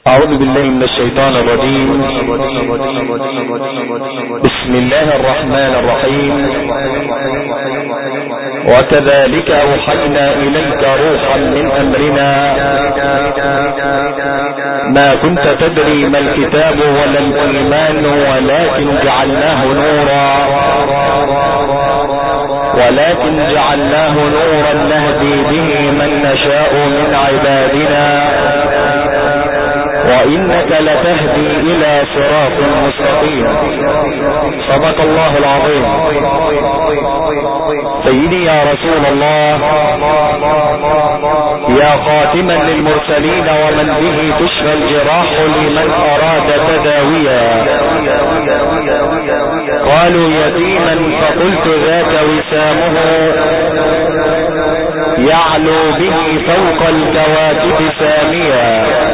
أعوذ بالله من الشيطان الرجيم. بسم الله الرحمن الرحيم. وكذلك أوحينا إليك روحا من أمرنا ما كنت تدري ما الكتاب ولا الإيمان ولكن جعلناه نورا نهدي به من نشاء من عبادنا وإنك لتهدي إلى صراط مستقيم. صدق الله العظيم. سيدي يا رسول الله، يا خاتما للمرسلين ومن به تشفى الجراح لمن أراد تداويا. قالوا يتيما فقلت ذاك وسامه يعلو به فوق الكواكب ساميا.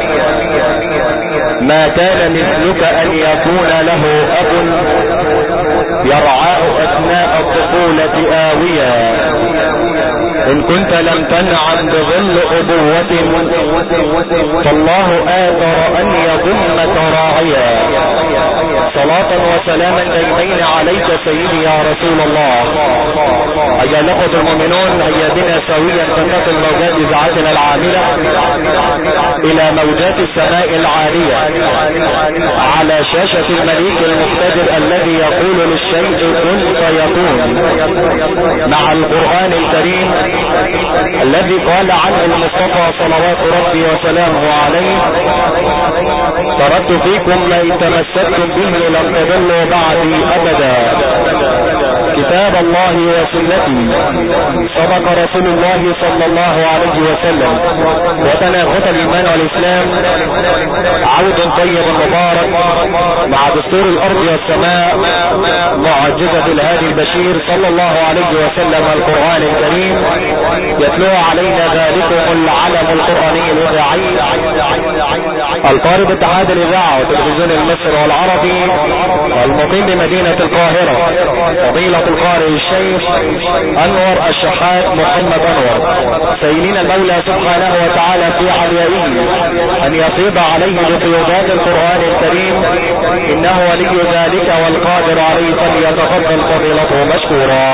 ما كان مثلك أن يكون له أب يرعاه أثناء الطفولة آويا. إن كنت لم تنعم بظل أبوة فالله آثر أن يضمك راعيا. صلاة وسلاما دائمين عليك سيدي يا رسول الله. أيها الأخوة المؤمنون، هيا بنا سويا تنقل موجات إذاعتنا العاملة إلى موجات السماء العالية على شاشة الملك المقتدر الذي يقول للشيء كن فيكون، مع القرآن الكريم الذي قال عنه المصطفى صلوات ربي وسلامه عليه: تركت فيكم ما إن تمسكتم به لم تضلوا بعدي أبدا، كتاب الله وسنتي. صدق رسول الله صلى الله عليه وسلم. وتناقض الإيمان والإسلام عود طيب مبارك مع دستور الأرض والسماء، معجزة الهادي البشير صلى الله عليه وسلم، القرآن الكريم يتلو علينا ذلكم العلم القرآني الإذاعي القارئ باتحاد الإذاعة وتلفزيون المصري والعربي المقيم بمدينة القاهرة، فضيلة القارئ الشيخ أنور الشحات محمد أنور. سيدنا المولى سبحانه وتعالى في عليائه أن يفيض عليه بفيوضات القرآن الكريم، إنه ولي ذلك والقادر عليه، فليتفضل فضيلته مشكورا.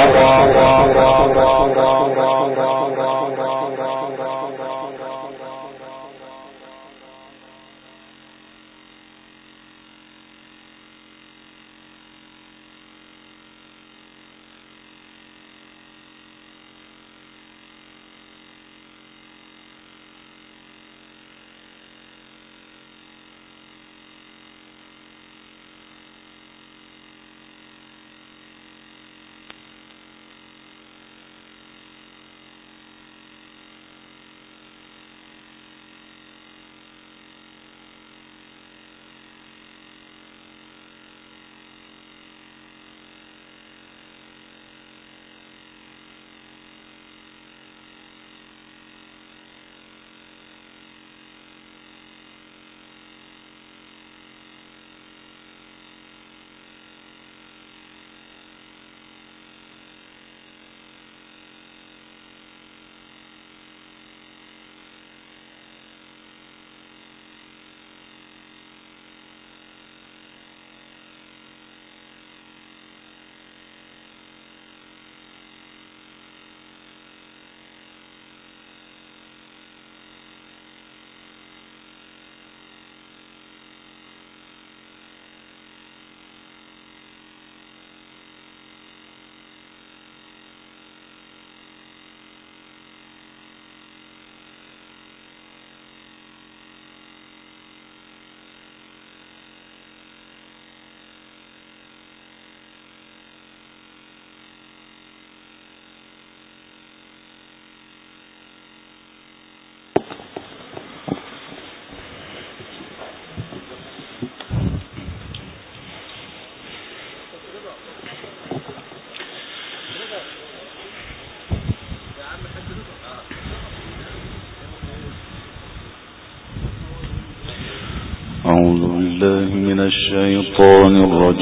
أعوذ بالله من الشيطان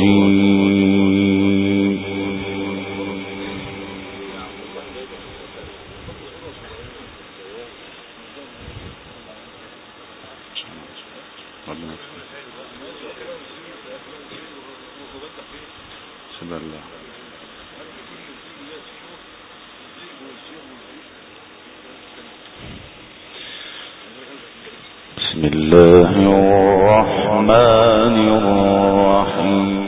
الرجيم. بسم الله الرحمن الرحيم.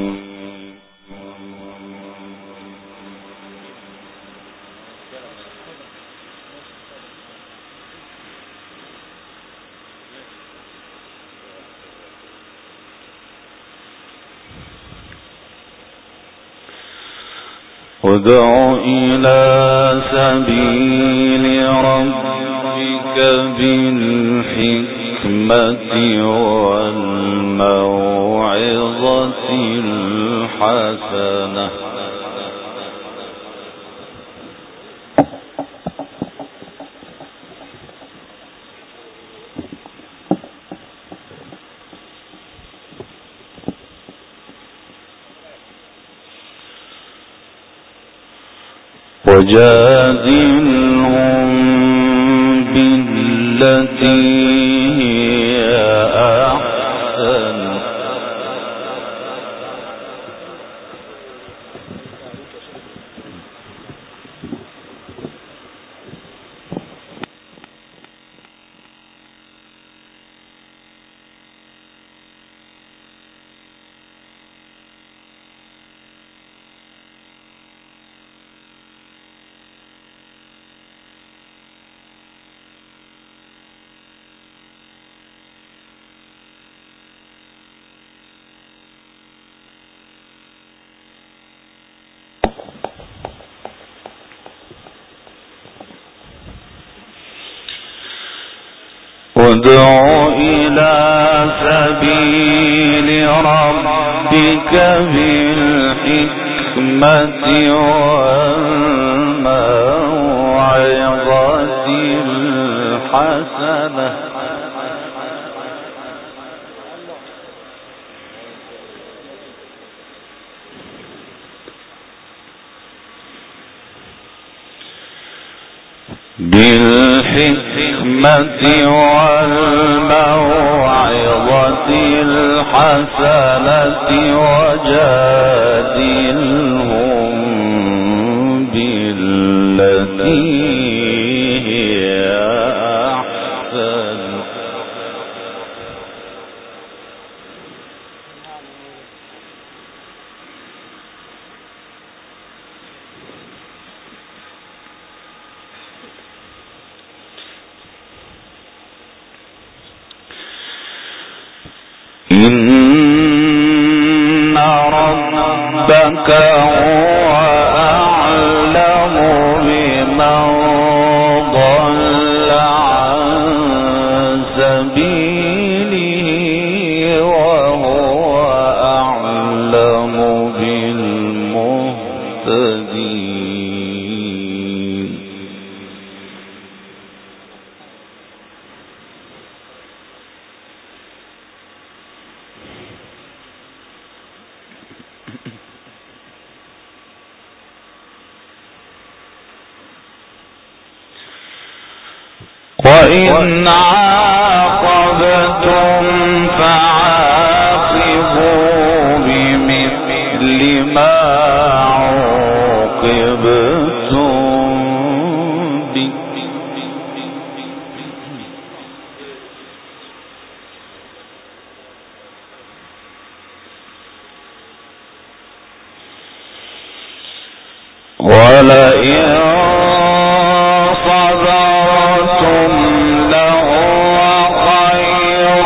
ادع إلى سبيل ربك بالحكمة والموعظة الحسنة وجادلهم بالتي هي أحسن ادع إلى سبيل ربك بالحكمة والموعظة الحسنة بالحكمة والموعظة الحسنة وجادلهم بالتي هي أحسن إن ربك هو أعلم بمن ضل عن سبيله وهو أعلم بالمهتدين وإن عاقبتم فعاقبوا بمثل ما عوقبتم به ولئن صبرتم لهو خير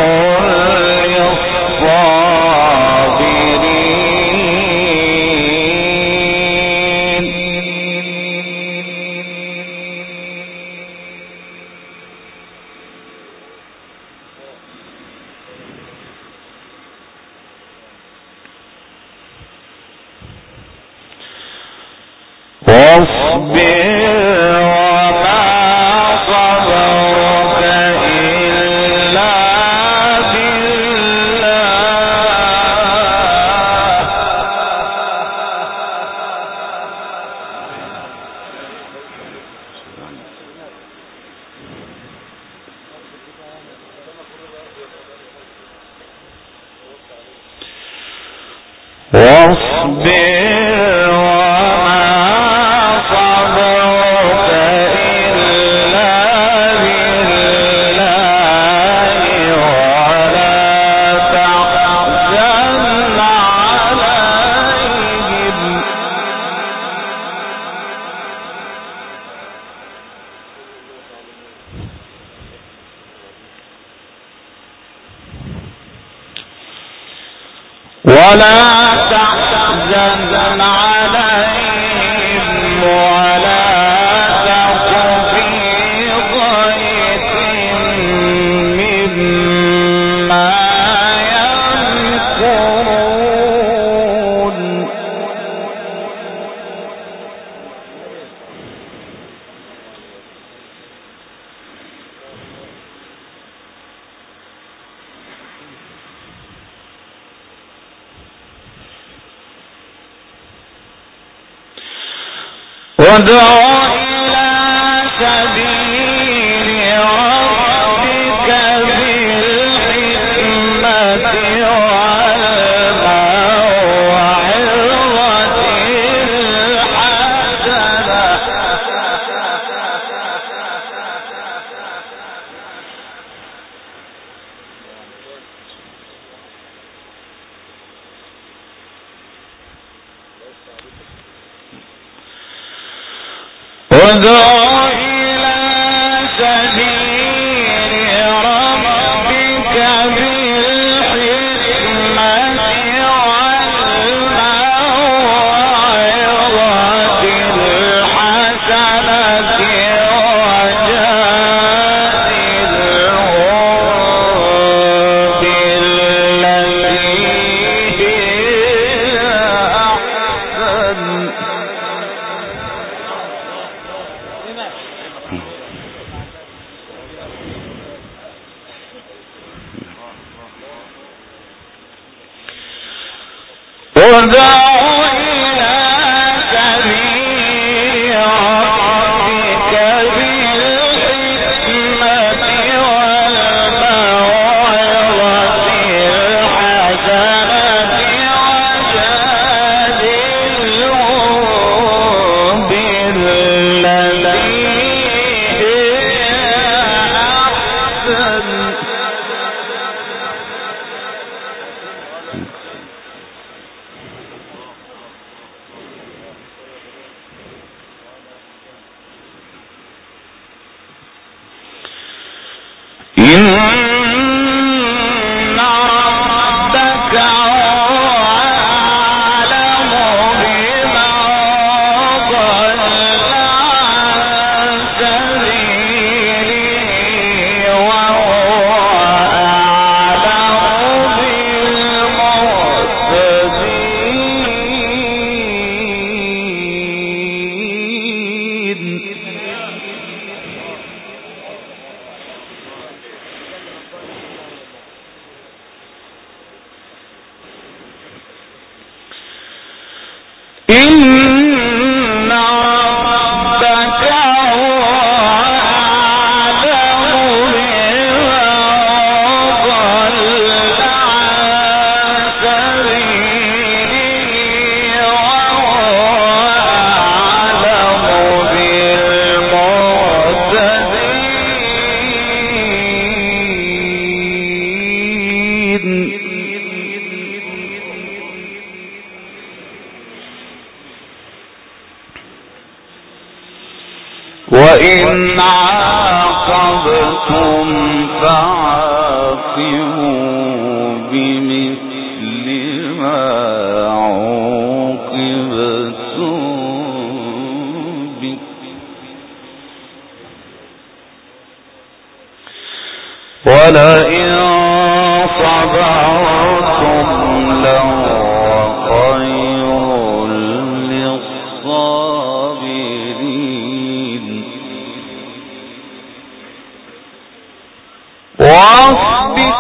للصابرين واصبر وما صبرك إلا بالله واصبر ولا تحزن عليهم ولا تك في ضيق مما يمكرون وادع إلى سبيل ربك بالحكمة والموعظة الحسنة ادع إلى سبيل ربك بالحكمة والموعظة الحسنة وجادلهم بالتي هي أحسن ادع إلى سبيل ربك بالحكمة والموعظة الحسنة وجادلهم بالتي هي أحسن إن ربك هو أعلم بمن ضل عن سبيله وهو أعلم بالمهتدين إن ربك هو أعلم بمن ضل عن سبيله وهو أعلم بالمهتدين وإن عاقبتم فعاقبوا بمثل ما عوقبتم به ولئن صبرتم لهو خير للصابرين واصبر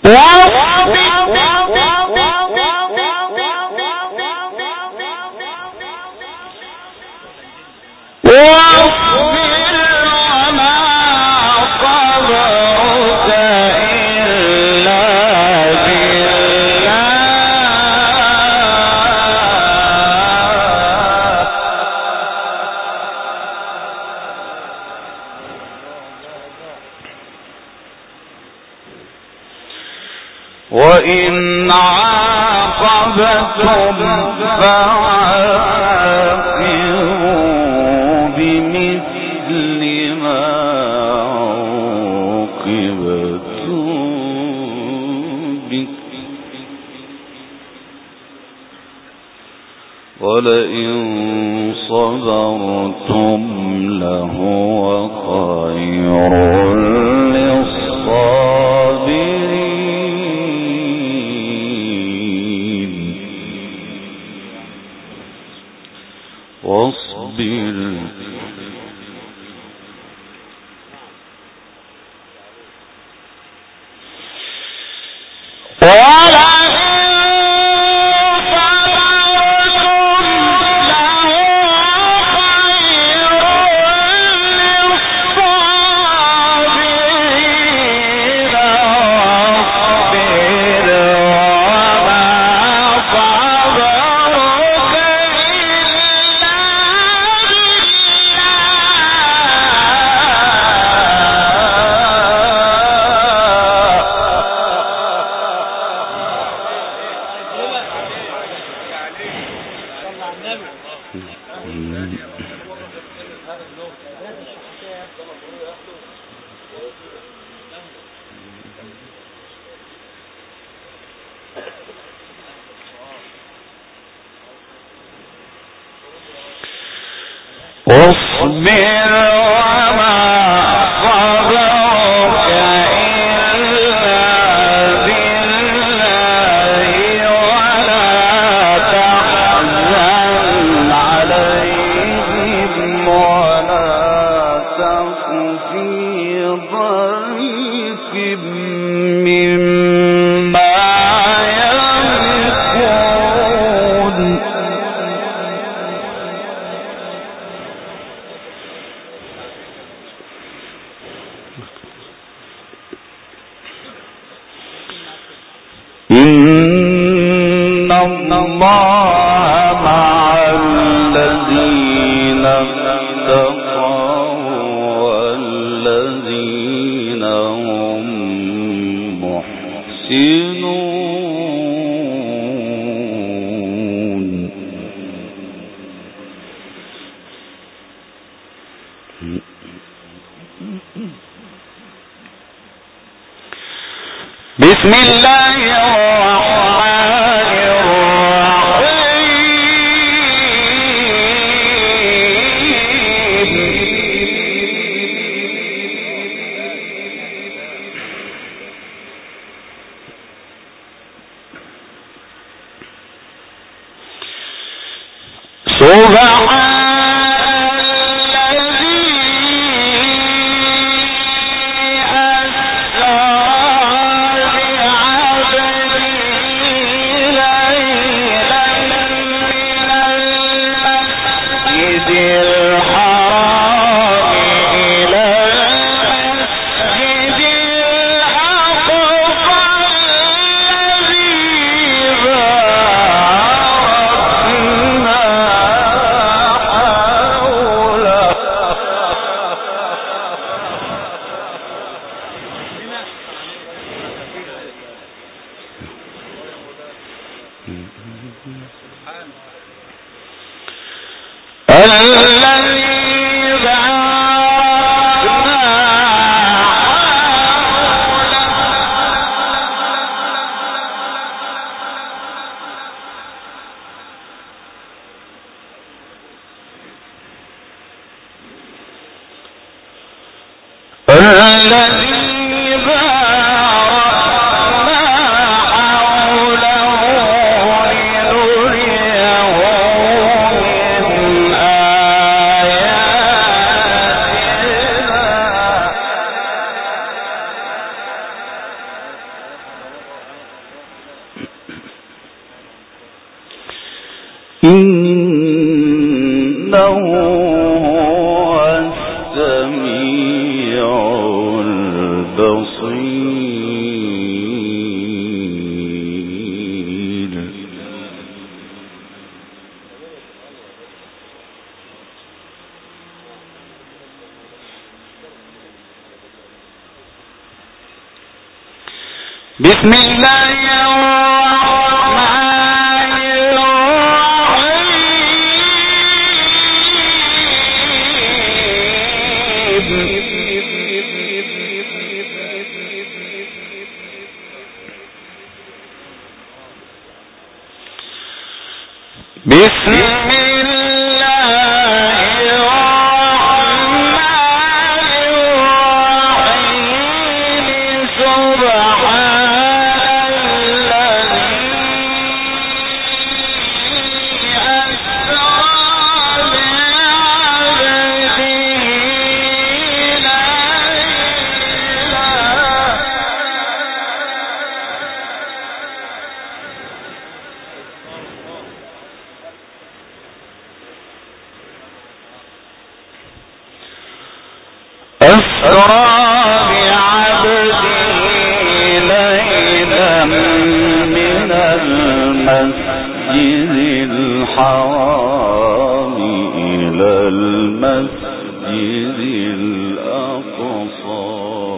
وإن عاقبتم فعاقبوا بمثل ما عوقبتم به ولئن صبرتم لهو خير للصابرين واصبر واصبر وما صبرك إلا بالله ولا تحزن عليهم ولا تك في ضيق مما يمكرون إن الله مع الذين اتقوا والذين هم محسنون بسم الله الرحمن الرحيم إنه هو السميع البصير. بسم الله الرحمن الرحيم. بسم الحرام إلى المسجد الأقصى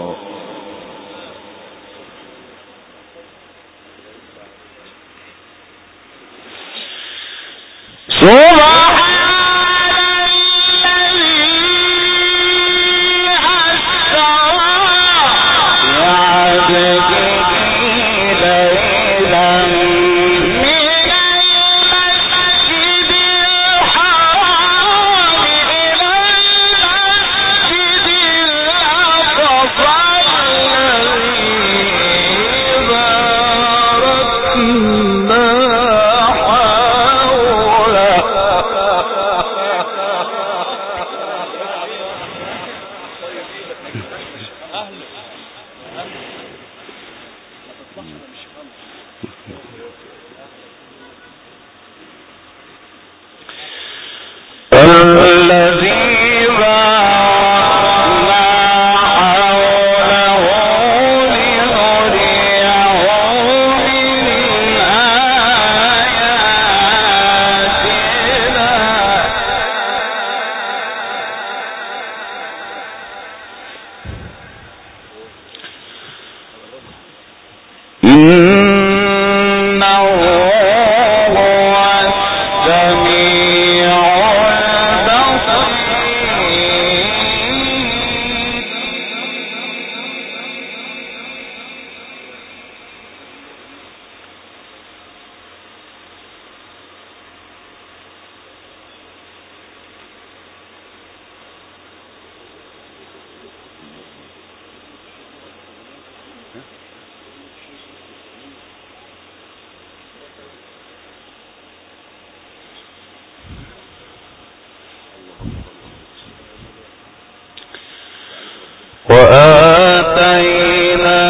وآتينا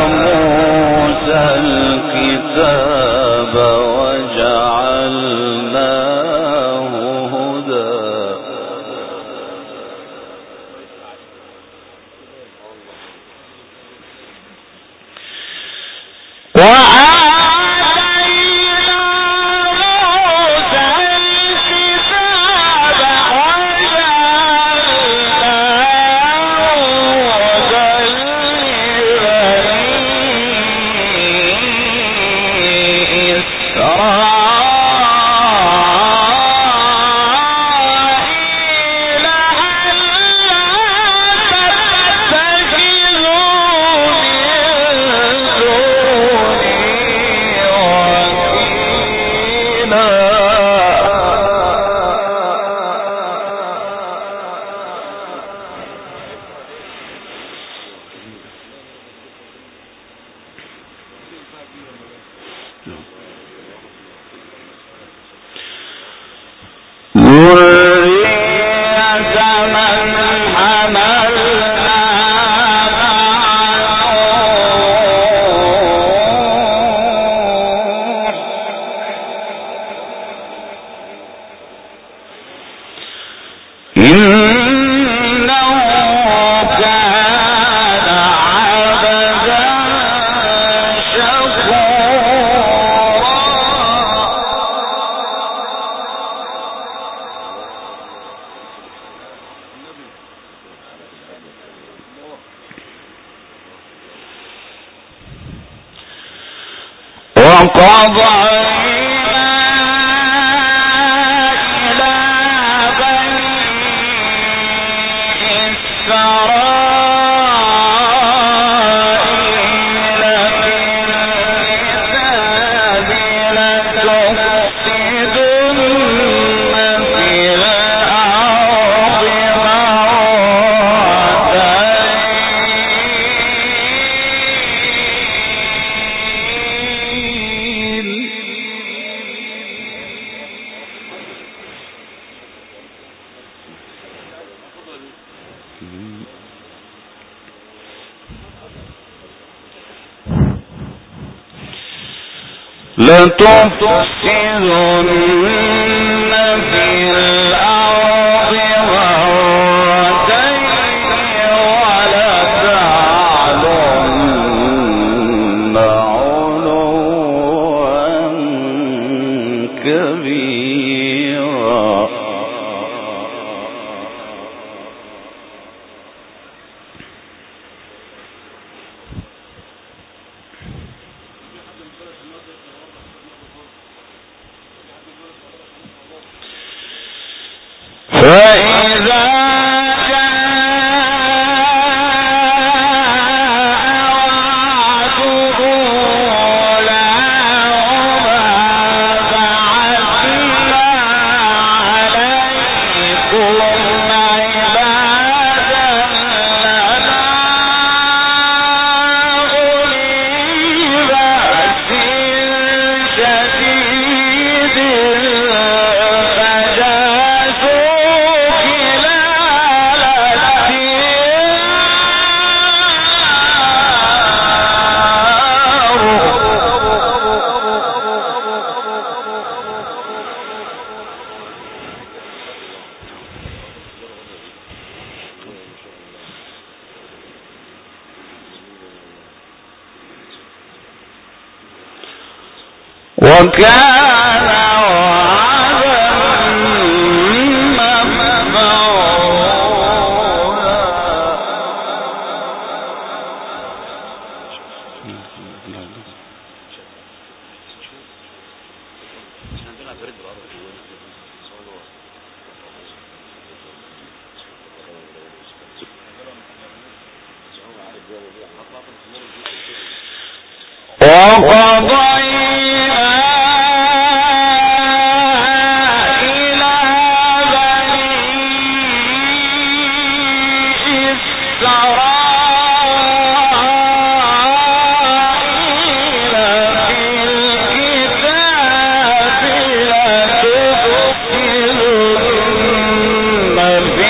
موسى الكتاب وجعلناه هدى لتفسدن في الأرض مرتين ولتعلن علوا كبيرا. فإذا وكان وعدا مفعولا. وقضينا إلى بني إسرائيل في الكتاب لتفسدن في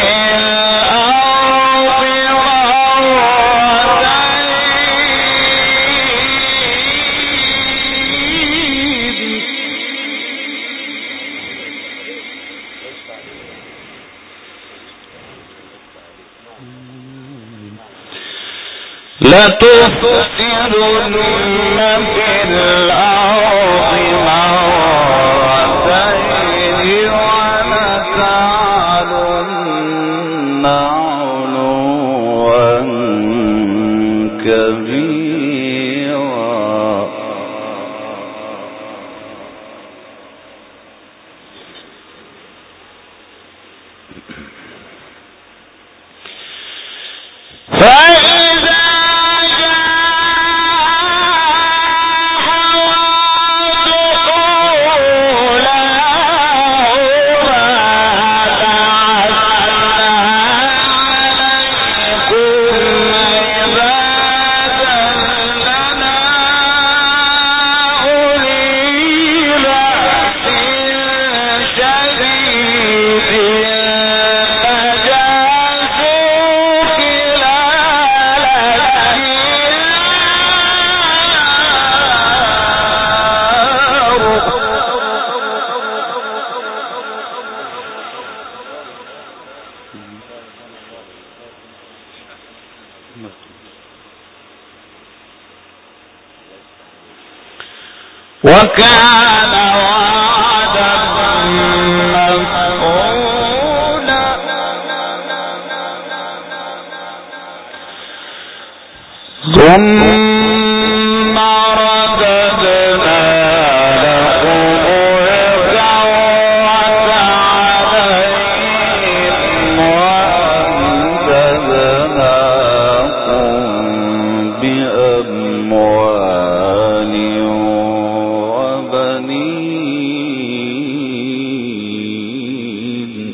لتفسدن في الأرض مرتين ولتعلن علوا كبيرا. وكان وعدا مفعولا. ثم رددنا بأموال وبنين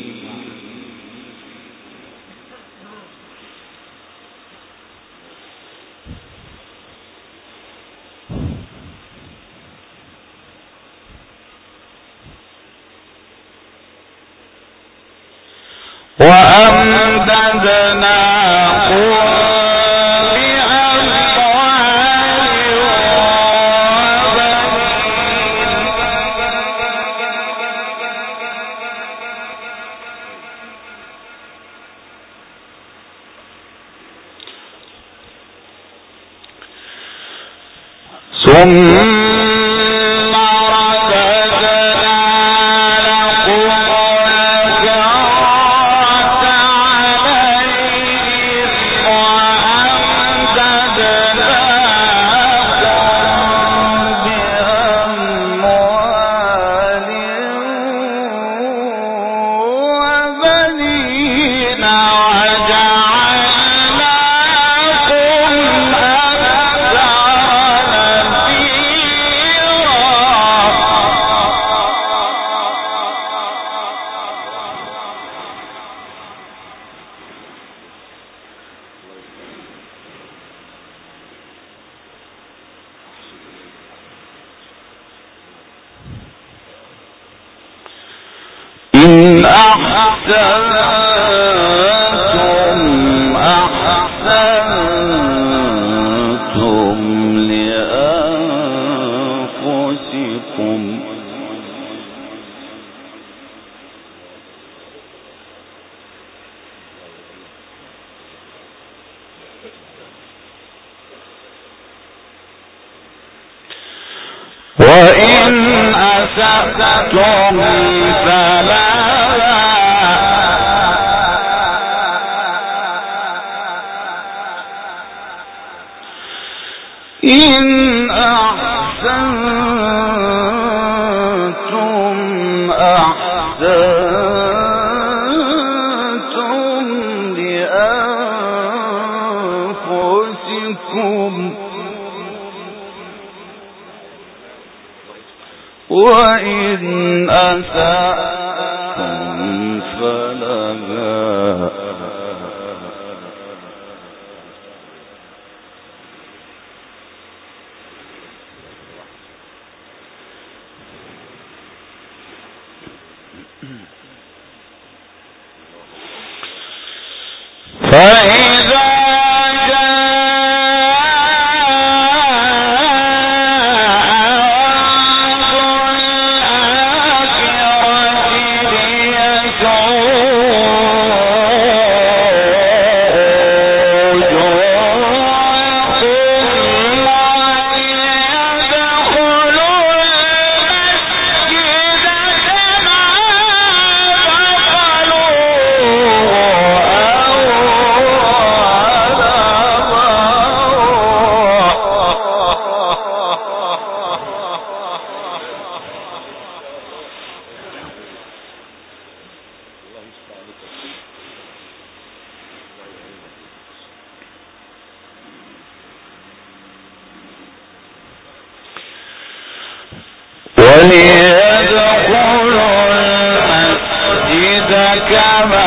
وأمددناهم ثم رددنا لكم الكرة عليهم وأمددناكم بأموال وبنين إن أحسنتم أحسنتم لأنفسكم وإن أسأتم فلا إن أحسنتم أحسنتم لأنفسكم وإن أسأتم فلها فإذا وليدخلوا المسجد كما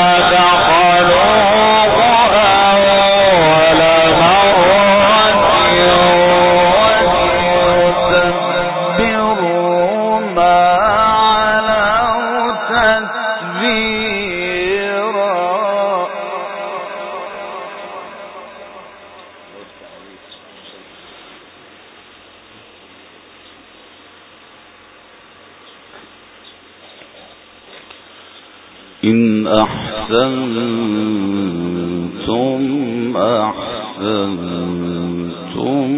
دخلوه أول مرة وليتبروا ما علوا تتبيرا إن أحسنتم أحسنتم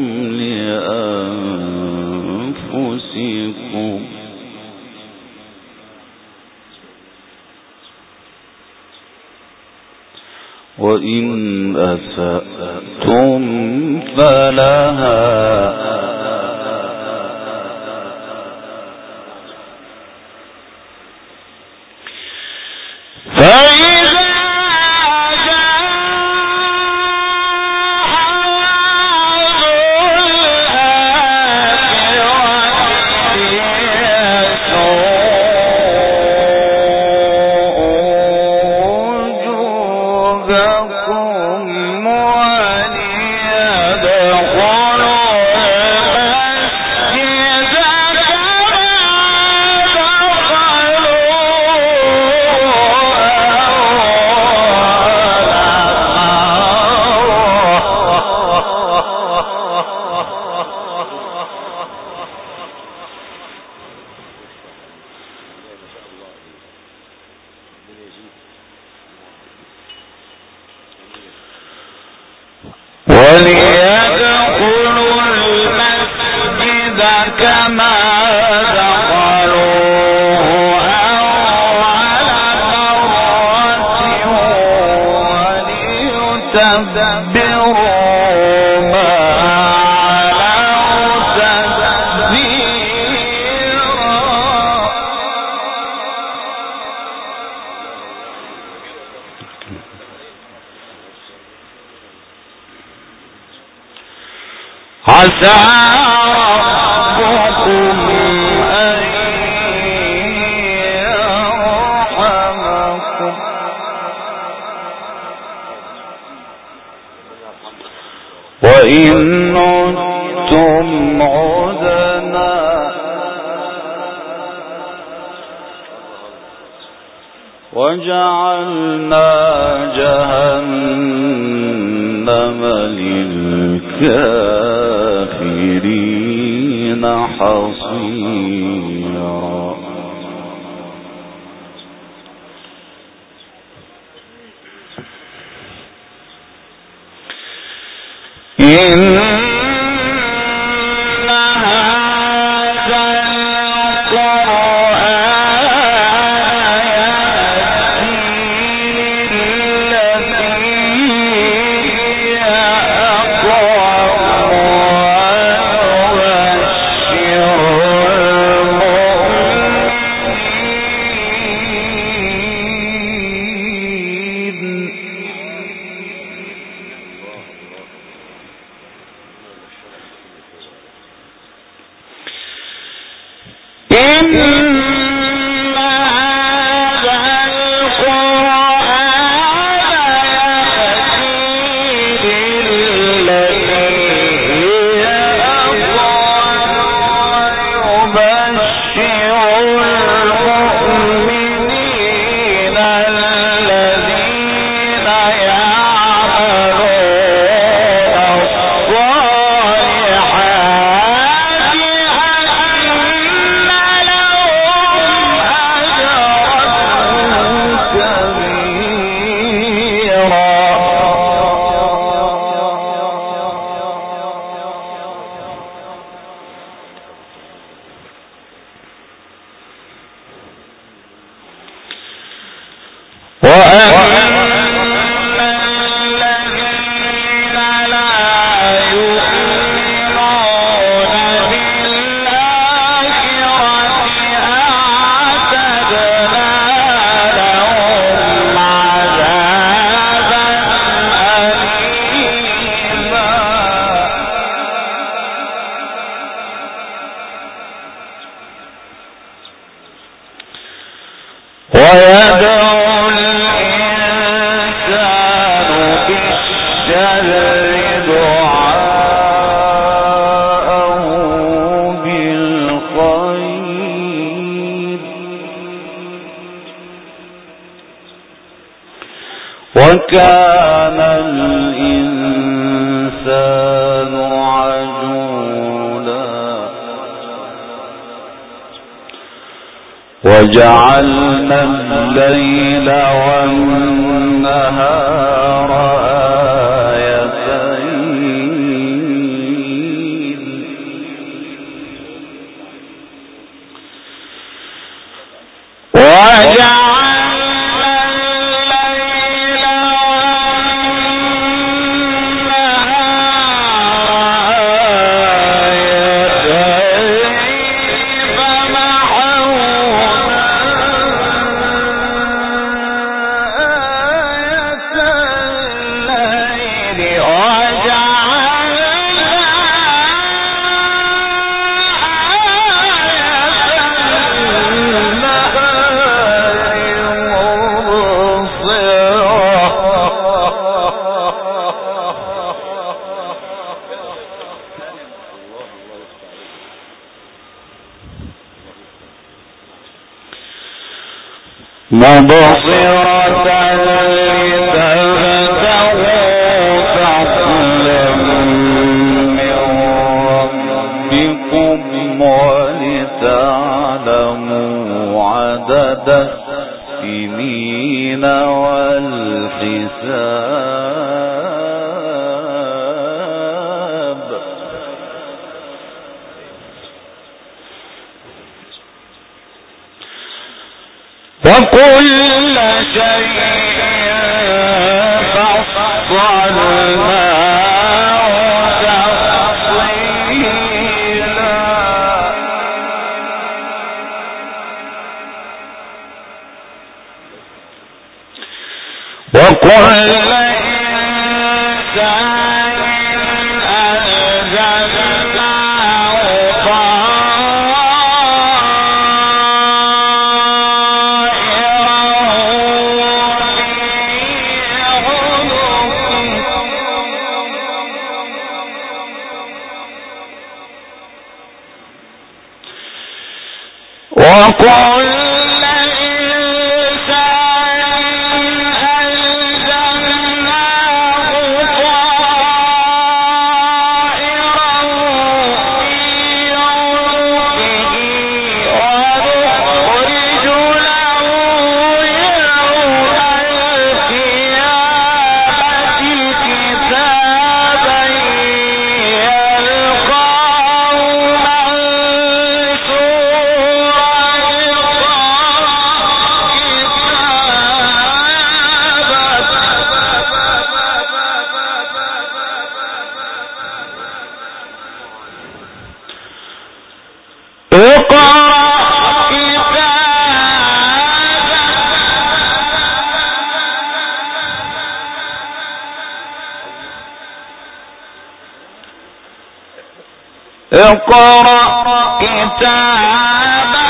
لأنفسكم وإن أسأتم فلها فإذا جاء عسى ربكم أن يرحمكم وإن عدتم عدنا وجعلنا جهنم للكافرين حصيرا إن هذا القرآن للذي أقوم ويبشر وكان الإنسان عجولا وجعلنا الليل والنهار آيتين مبصرة لتبتغوا فضلا من ربكم ولتعلموا عدد السنين والحساب وكل شيء فصلناه تفصيلا وكل إنسان ألزمناه اقرأ كتابك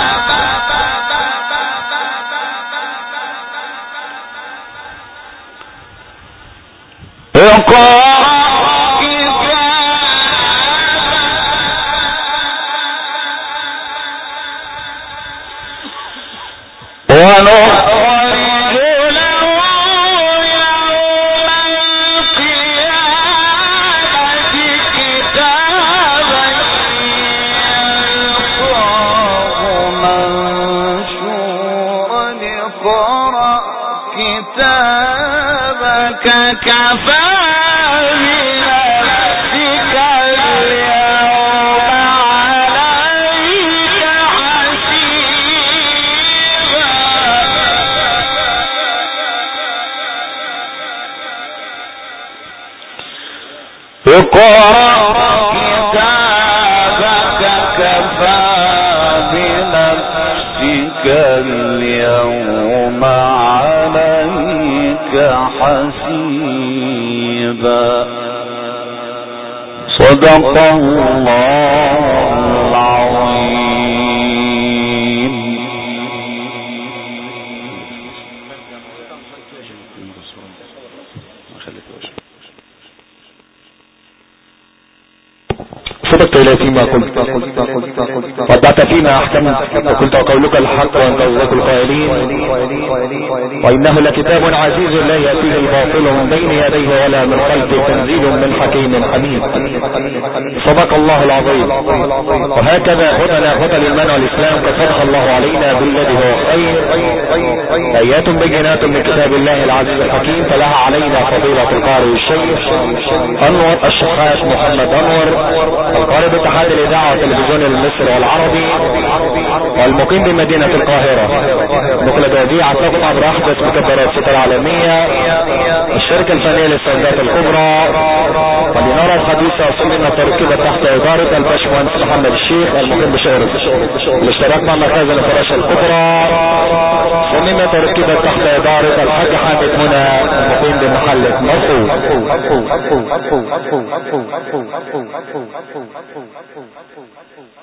كفى بنفسك اليوم عليك حسيبا اقرأ كتابك كفى بنفسك اليوم عليك حسيبا. صدق الله العظيم. صدقت إلى فيما قلت وابدعت فيما أحكمت وقلت وقولك الحق وأنت أصدق القائلين وإنه لكتاب عزيز لا يأتيه الباطل من بين يديه ولا من خلفه تنزيل من حكيم حميد. صدق الله العظيم. وهكذا هدنا هدى للإيمان والإسلام قد صدق الله علينا بالذي هو خير. آيات بينات من كتاب الله العزيز الحكيم تلاها علينا فضيلة القارئ الشيخ أنور الشيخ محمد أنور القارئ باتحاد الإذاعة والتلفزيون المصري والعربي والمقيم بمدينة القاهرة. نقل توديع لكم عبر أحدث مكبرات العالمية الشركة الفنية للسيدات الكبرى والإنارة الحديثة وصلنا تركيبة تحت إدارة الباشمهندس محمد الشيخ المقيم بشهر الاشتراك مع مركز الفراشة الكبرى صمم تركيبة تحت إدارة الحاج حامد هنا المقيم بمحلة مرفوض.